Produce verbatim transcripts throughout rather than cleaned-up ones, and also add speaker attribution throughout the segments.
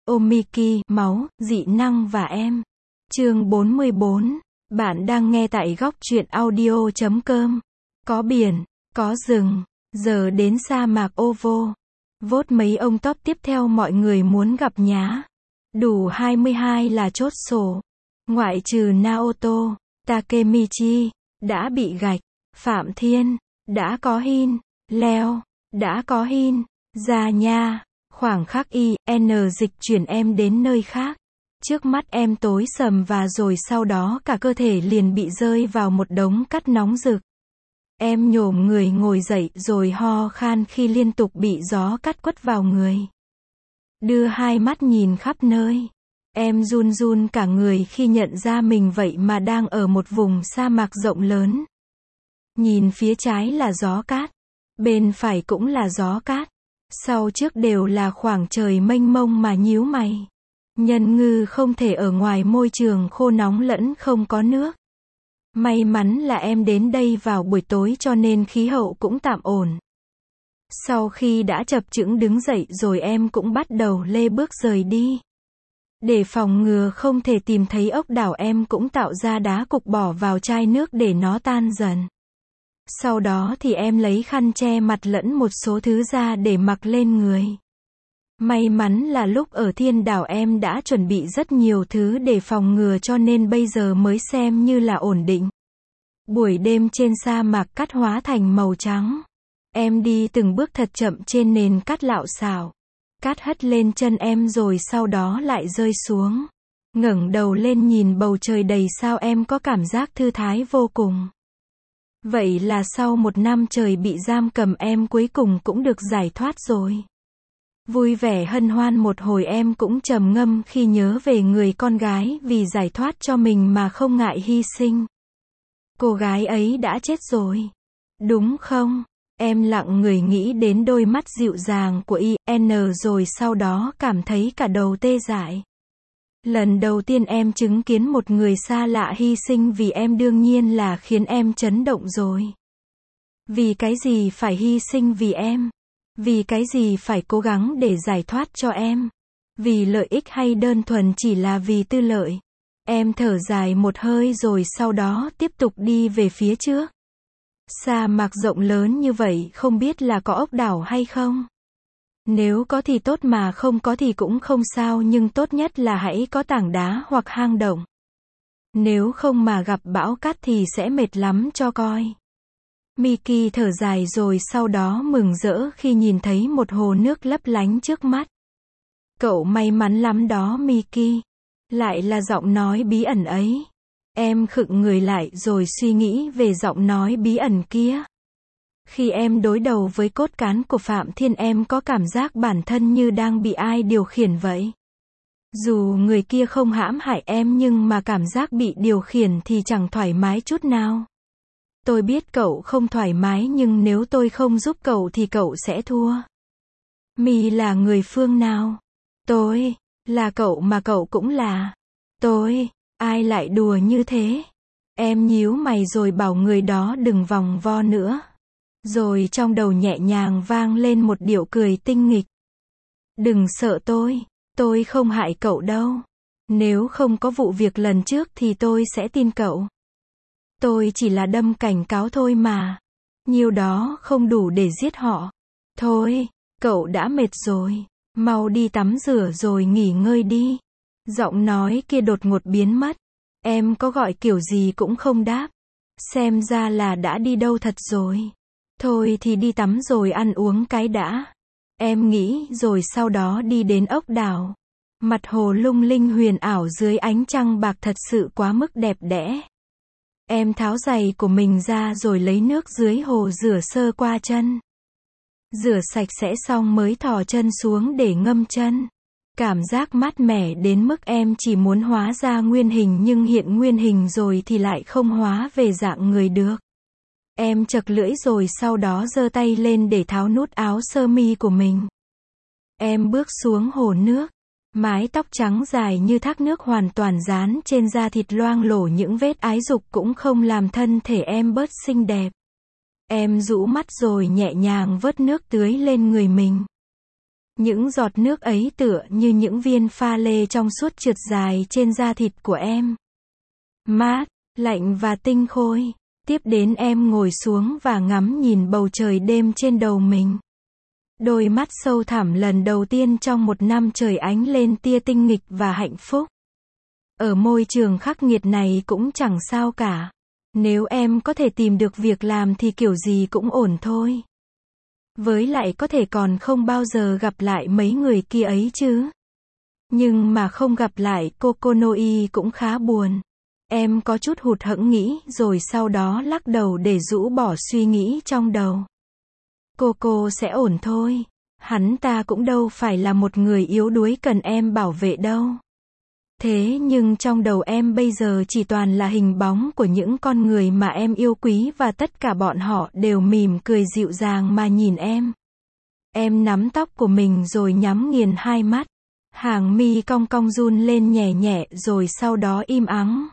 Speaker 1: Omiki, máu, dị năng và em. Chương bốn mươi bốn. Bạn đang nghe tại góc truyện audio chấm com. Có biển, có rừng, giờ đến sa mạc Ovo. Vote mấy ông top tiếp theo mọi người muốn gặp nhá. Đủ hai mươi hai là chốt sổ. Ngoại trừ Naoto, Takemichi, đã bị gạch. Phạm Thiên, đã có hin. Leo, đã có hin. Ra nha. Khoảng khắc y, N dịch chuyển em đến nơi khác. Trước mắt em tối sầm và rồi sau đó cả cơ thể liền bị rơi vào một đống cát nóng rực. Em nhổm người ngồi dậy rồi ho khan khi liên tục bị gió cát quất vào người. Đưa hai mắt nhìn khắp nơi. Em run run cả người khi nhận ra mình vậy mà đang ở một vùng sa mạc rộng lớn. Nhìn phía trái là gió cát. Bên phải cũng là gió cát. Sau trước đều là khoảng trời mênh mông mà nhíu mày. Nhân ngư không thể ở ngoài môi trường khô nóng lẫn không có nước. May mắn là em đến đây vào buổi tối cho nên khí hậu cũng tạm ổn. Sau khi đã chập chững đứng dậy rồi em cũng bắt đầu lê bước rời đi. Để phòng ngừa không thể tìm thấy ốc đảo em cũng tạo ra đá cục bỏ vào chai nước để nó tan dần. Sau đó thì em lấy khăn che mặt lẫn một số thứ ra để mặc lên người. May mắn là lúc ở thiên đảo em đã chuẩn bị rất nhiều thứ để phòng ngừa cho nên bây giờ mới xem như là ổn định. Buổi đêm trên sa mạc cát hóa thành màu trắng. Em đi từng bước thật chậm trên nền cát lạo xạo. Cát hất lên chân em rồi sau đó lại rơi xuống. Ngẩng đầu lên nhìn bầu trời đầy sao em có cảm giác thư thái vô cùng. Vậy là sau một năm trời bị giam cầm em cuối cùng cũng được giải thoát rồi. Vui vẻ hân hoan một hồi em cũng trầm ngâm khi nhớ về người con gái vì giải thoát cho mình mà không ngại hy sinh. Cô gái ấy đã chết rồi. Đúng không? Em lặng người nghĩ đến đôi mắt dịu dàng của i en rồi sau đó cảm thấy cả đầu tê dại. Lần đầu tiên em chứng kiến một người xa lạ hy sinh vì em đương nhiên là khiến em chấn động rồi. Vì cái gì phải hy sinh vì em? Vì cái gì phải cố gắng để giải thoát cho em? Vì lợi ích hay đơn thuần chỉ là vì tư lợi? Em thở dài một hơi rồi sau đó tiếp tục đi về phía trước. Sa mạc rộng lớn như vậy không biết là có ốc đảo hay không? Nếu có thì tốt mà không có thì cũng không sao nhưng tốt nhất là hãy có tảng đá hoặc hang động. Nếu không mà gặp bão cát thì sẽ mệt lắm cho coi. Miki thở dài rồi sau đó mừng rỡ khi nhìn thấy một hồ nước lấp lánh trước mắt. Cậu may mắn lắm đó Miki. Lại là giọng nói bí ẩn ấy. Em khựng người lại rồi suy nghĩ về giọng nói bí ẩn kia. Khi em đối đầu với cốt cán của Phạm Thiên em có cảm giác bản thân như đang bị ai điều khiển vậy. Dù người kia không hãm hại em nhưng mà cảm giác bị điều khiển thì chẳng thoải mái chút nào. Tôi biết cậu không thoải mái nhưng nếu tôi không giúp cậu thì cậu sẽ thua. Mi là người phương nào? Tôi, là cậu mà cậu cũng là. Tôi, ai lại đùa như thế? Em nhíu mày rồi bảo người đó đừng vòng vo nữa. Rồi trong đầu nhẹ nhàng vang lên một điệu cười tinh nghịch. Đừng sợ tôi, tôi không hại cậu đâu. Nếu không có vụ việc lần trước thì tôi sẽ tin cậu. Tôi chỉ là đâm cảnh cáo thôi mà. Nhiêu đó không đủ để giết họ. Thôi, cậu đã mệt rồi. Mau đi tắm rửa rồi nghỉ ngơi đi. Giọng nói kia đột ngột biến mất. Em có gọi kiểu gì cũng không đáp. Xem ra là đã đi đâu thật rồi. Thôi thì đi tắm rồi ăn uống cái đã. Em nghĩ rồi sau đó đi đến ốc đảo. Mặt hồ lung linh huyền ảo dưới ánh trăng bạc thật sự quá mức đẹp đẽ. Em tháo giày của mình ra rồi lấy nước dưới hồ rửa sơ qua chân. Rửa sạch sẽ xong mới thò chân xuống để ngâm chân. Cảm giác mát mẻ đến mức em chỉ muốn hóa ra nguyên hình nhưng hiện nguyên hình rồi thì lại không hóa về dạng người được. Em chật lưỡi rồi sau đó giơ tay lên để tháo nút áo sơ mi của mình. Em bước xuống hồ nước. Mái tóc trắng dài như thác nước hoàn toàn dán trên da thịt loang lổ những vết ái dục cũng không làm thân thể em bớt xinh đẹp. Em rũ mắt rồi nhẹ nhàng vớt nước tưới lên người mình. Những giọt nước ấy tựa như những viên pha lê trong suốt trượt dài trên da thịt của em. Mát, lạnh và tinh khôi. Tiếp đến em ngồi xuống và ngắm nhìn bầu trời đêm trên đầu mình. Đôi mắt sâu thẳm lần đầu tiên trong một năm trời ánh lên tia tinh nghịch và hạnh phúc. Ở môi trường khắc nghiệt này cũng chẳng sao cả. Nếu em có thể tìm được việc làm thì kiểu gì cũng ổn thôi. Với lại có thể còn không bao giờ gặp lại mấy người kia ấy chứ. Nhưng mà không gặp lại Kokonoi cũng khá buồn. Em có chút hụt hẫng nghĩ rồi sau đó lắc đầu để rũ bỏ suy nghĩ trong đầu. Cô cô sẽ ổn thôi. Hắn ta cũng đâu phải là một người yếu đuối cần em bảo vệ đâu. Thế nhưng trong đầu em bây giờ chỉ toàn là hình bóng của những con người mà em yêu quý và tất cả bọn họ đều mỉm cười dịu dàng mà nhìn em. Em nắm tóc của mình rồi nhắm nghiền hai mắt. Hàng mi cong cong run lên nhẹ nhẹ rồi sau đó im ắng.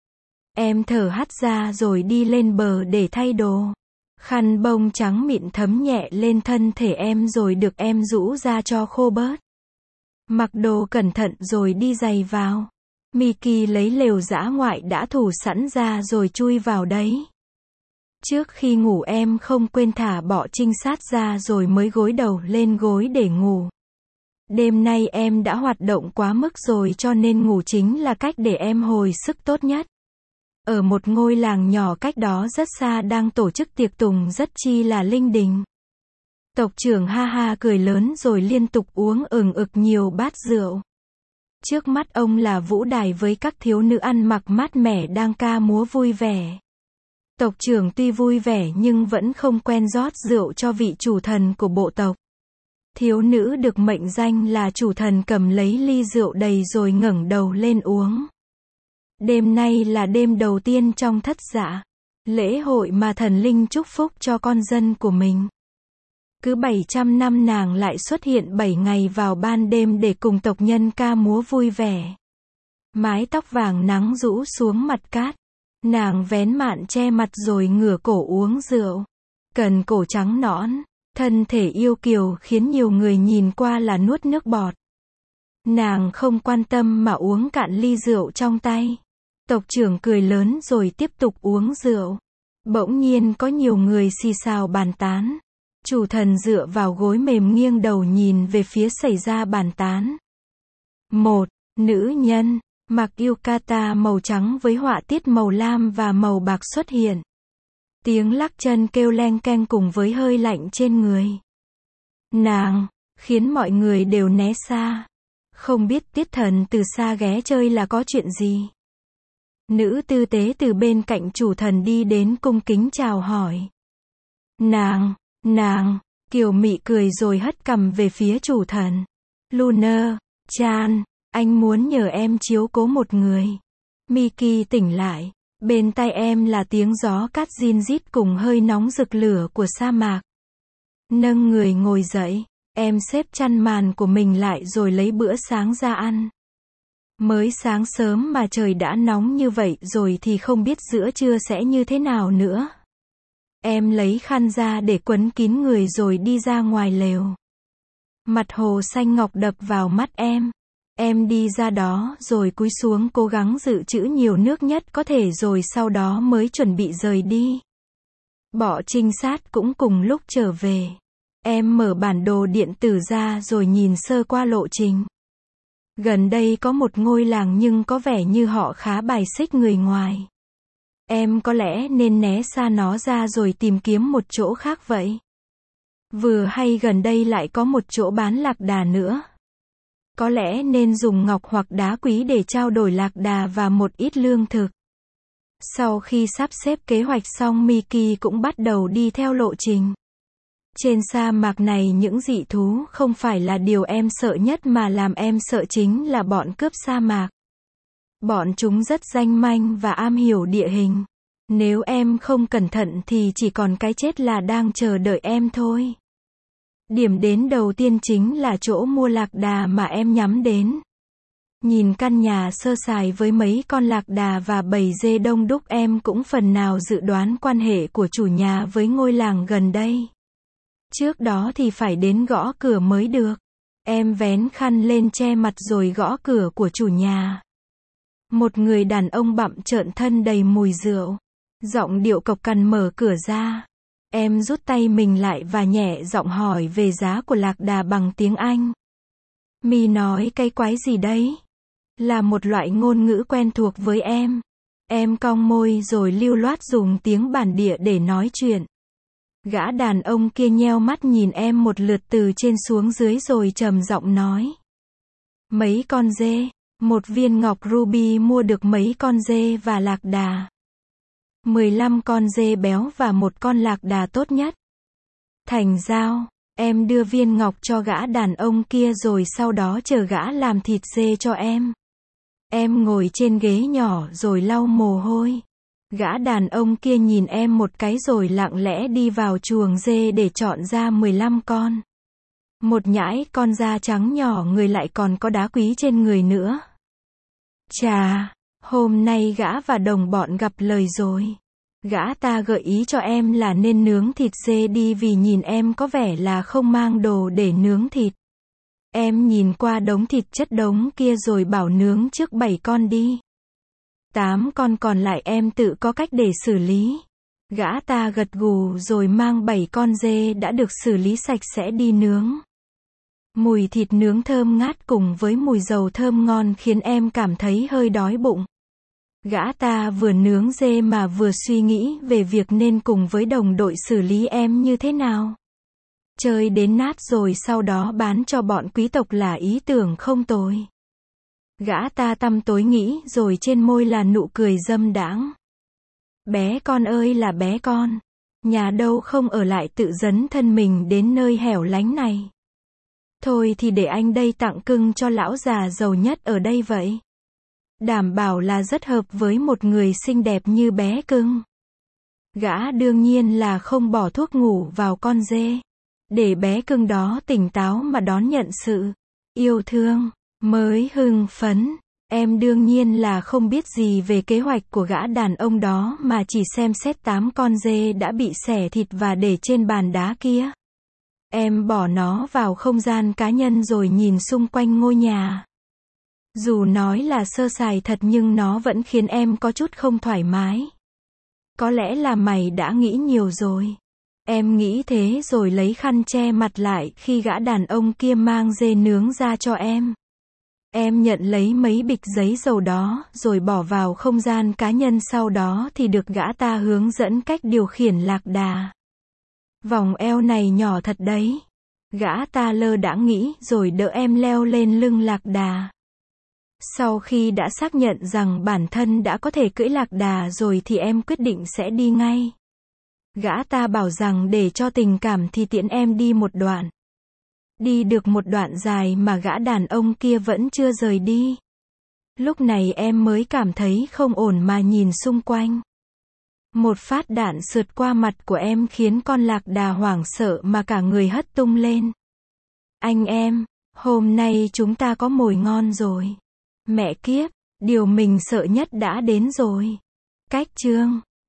Speaker 1: Em thở hắt ra rồi đi lên bờ để thay đồ. Khăn bông trắng mịn thấm nhẹ lên thân thể em rồi được em rũ ra cho khô bớt. Mặc đồ cẩn thận rồi đi giày vào. Miki lấy lều dã ngoại đã thủ sẵn ra rồi chui vào đấy. Trước khi ngủ em không quên thả bọ trinh sát ra rồi mới gối đầu lên gối để ngủ. Đêm nay em đã hoạt động quá mức rồi cho nên ngủ chính là cách để em hồi sức tốt nhất. Ở một ngôi làng nhỏ cách đó rất xa đang tổ chức tiệc tùng rất chi là linh đình. Tộc trưởng ha ha cười lớn rồi liên tục uống ừng ực nhiều bát rượu. Trước mắt ông là vũ đài với các thiếu nữ ăn mặc mát mẻ đang ca múa vui vẻ. Tộc trưởng tuy vui vẻ nhưng vẫn không quen rót rượu cho vị chủ thần của bộ tộc. Thiếu nữ được mệnh danh là chủ thần cầm lấy ly rượu đầy rồi ngẩng đầu lên uống. Đêm nay là đêm đầu tiên trong thất dạ, lễ hội mà thần linh chúc phúc cho con dân của mình. Cứ bảy trăm năm nàng lại xuất hiện bảy ngày vào ban đêm để cùng tộc nhân ca múa vui vẻ. Mái tóc vàng nắng rũ xuống mặt cát. Nàng vén mạn che mặt rồi ngửa cổ uống rượu. Cần cổ trắng nõn, thân thể yêu kiều khiến nhiều người nhìn qua là nuốt nước bọt. Nàng không quan tâm mà uống cạn ly rượu trong tay. Tộc trưởng cười lớn rồi tiếp tục uống rượu. Bỗng nhiên có nhiều người xì xào bàn tán. Chủ thần dựa vào gối mềm nghiêng đầu nhìn về phía xảy ra bàn tán. Một, nữ nhân, mặc yukata màu trắng với họa tiết màu lam và màu bạc xuất hiện. Tiếng lắc chân kêu leng keng cùng với hơi lạnh trên người. Nàng, khiến mọi người đều né xa. Không biết tiết thần từ xa ghé chơi là có chuyện gì. Nữ tư tế từ bên cạnh chủ thần đi đến cung kính chào hỏi. Nàng, nàng, Kiều Mị cười rồi hất cằm về phía chủ thần. Lunar, Chan, anh muốn nhờ em chiếu cố một người. Miki tỉnh lại. Bên tai em là tiếng gió cát rin rít cùng hơi nóng rực lửa của sa mạc. Nâng người ngồi dậy, em xếp chăn màn của mình lại rồi lấy bữa sáng ra ăn. Mới sáng sớm mà trời đã nóng như vậy rồi thì không biết giữa trưa sẽ như thế nào nữa. Em lấy khăn ra để quấn kín người rồi đi ra ngoài lều. Mặt hồ xanh ngọc đập vào mắt em. Em đi ra đó rồi cúi xuống cố gắng dự trữ nhiều nước nhất có thể rồi sau đó mới chuẩn bị rời đi. Bọ trinh sát cũng cùng lúc trở về. Em mở bản đồ điện tử ra rồi nhìn sơ qua lộ trình. Gần đây có một ngôi làng nhưng có vẻ như họ khá bài xích người ngoài. Em có lẽ nên né xa nó ra rồi tìm kiếm một chỗ khác vậy. Vừa hay gần đây lại có một chỗ bán lạc đà nữa. Có lẽ nên dùng ngọc hoặc đá quý để trao đổi lạc đà và một ít lương thực. Sau khi sắp xếp kế hoạch xong Miki cũng bắt đầu đi theo lộ trình. Trên sa mạc này những dị thú không phải là điều em sợ nhất mà làm em sợ chính là bọn cướp sa mạc. Bọn chúng rất danh manh và am hiểu địa hình. Nếu em không cẩn thận thì chỉ còn cái chết là đang chờ đợi em thôi. Điểm đến đầu tiên chính là chỗ mua lạc đà mà em nhắm đến. Nhìn căn nhà sơ sài với mấy con lạc đà và bầy dê đông đúc em cũng phần nào dự đoán quan hệ của chủ nhà với ngôi làng gần đây. Trước đó thì phải đến gõ cửa mới được. Em vén khăn lên che mặt rồi gõ cửa của chủ nhà. Một người đàn ông bặm trợn thân đầy mùi rượu. Giọng điệu cộc cằn mở cửa ra. Em rút tay mình lại và nhẹ giọng hỏi về giá của lạc đà bằng tiếng Anh. Mi nói cái quái gì đấy? Là một loại ngôn ngữ quen thuộc với em. Em cong môi rồi lưu loát dùng tiếng bản địa để nói chuyện. Gã đàn ông kia nheo mắt nhìn em một lượt từ trên xuống dưới rồi trầm giọng nói. Mấy con dê, một viên ngọc ruby mua được mấy con dê và lạc đà. mười lăm con dê béo và một con lạc đà tốt nhất. Thành giao, em đưa viên ngọc cho gã đàn ông kia rồi sau đó chờ gã làm thịt dê cho em. Em ngồi trên ghế nhỏ rồi lau mồ hôi. Gã đàn ông kia nhìn em một cái rồi lặng lẽ đi vào chuồng dê để chọn ra mười lăm con. Một nhãi con da trắng nhỏ người lại còn có đá quý trên người nữa. Chà, hôm nay gã và đồng bọn gặp lời rồi. Gã ta gợi ý cho em là nên nướng thịt dê đi vì nhìn em có vẻ là không mang đồ để nướng thịt. Em nhìn qua đống thịt chất đống kia rồi bảo nướng trước bảy con đi. Tám con còn lại em tự có cách để xử lý. Gã ta gật gù rồi mang bảy con dê đã được xử lý sạch sẽ đi nướng. Mùi thịt nướng thơm ngát cùng với mùi dầu thơm ngon khiến em cảm thấy hơi đói bụng. Gã ta vừa nướng dê mà vừa suy nghĩ về việc nên cùng với đồng đội xử lý em như thế nào. Chơi đến nát rồi sau đó bán cho bọn quý tộc là ý tưởng không tồi. Gã ta tăm tối nghĩ rồi trên môi là nụ cười dâm đãng. Bé con ơi là bé con. Nhà đâu không ở lại tự dấn thân mình đến nơi hẻo lánh này. Thôi thì để anh đây tặng cưng cho lão già giàu nhất ở đây vậy. Đảm bảo là rất hợp với một người xinh đẹp như bé cưng. Gã đương nhiên là không bỏ thuốc ngủ vào con dê. Để bé cưng đó tỉnh táo mà đón nhận sự yêu thương. Mới hưng phấn. Em đương nhiên là không biết gì về kế hoạch của gã đàn ông đó mà chỉ xem xét tám con dê đã bị xẻ thịt và để trên bàn đá kia. Em bỏ nó vào không gian cá nhân rồi nhìn xung quanh ngôi nhà. Dù nói là sơ sài thật nhưng nó vẫn khiến em có chút không thoải mái. Có lẽ là mày đã nghĩ nhiều rồi. Em nghĩ thế rồi lấy khăn che mặt lại khi gã đàn ông kia mang dê nướng ra cho em. Em nhận lấy mấy bịch giấy dầu đó rồi bỏ vào không gian cá nhân, sau đó thì được gã ta hướng dẫn cách điều khiển lạc đà. Vòng eo này nhỏ thật đấy. Gã ta lơ đãng nghĩ rồi đỡ em leo lên lưng lạc đà. Sau khi đã xác nhận rằng bản thân đã có thể cưỡi lạc đà rồi thì em quyết định sẽ đi ngay. Gã ta bảo rằng để cho tình cảm thì tiễn em đi một đoạn. Đi được một đoạn dài mà gã đàn ông kia vẫn chưa rời đi. Lúc này em mới cảm thấy không ổn mà nhìn xung quanh. Một phát đạn sượt qua mặt của em khiến con lạc đà hoảng sợ mà cả người hất tung lên. Anh em, hôm nay chúng ta có mồi ngon rồi. Mẹ kiếp, điều mình sợ nhất đã đến rồi. Cách chương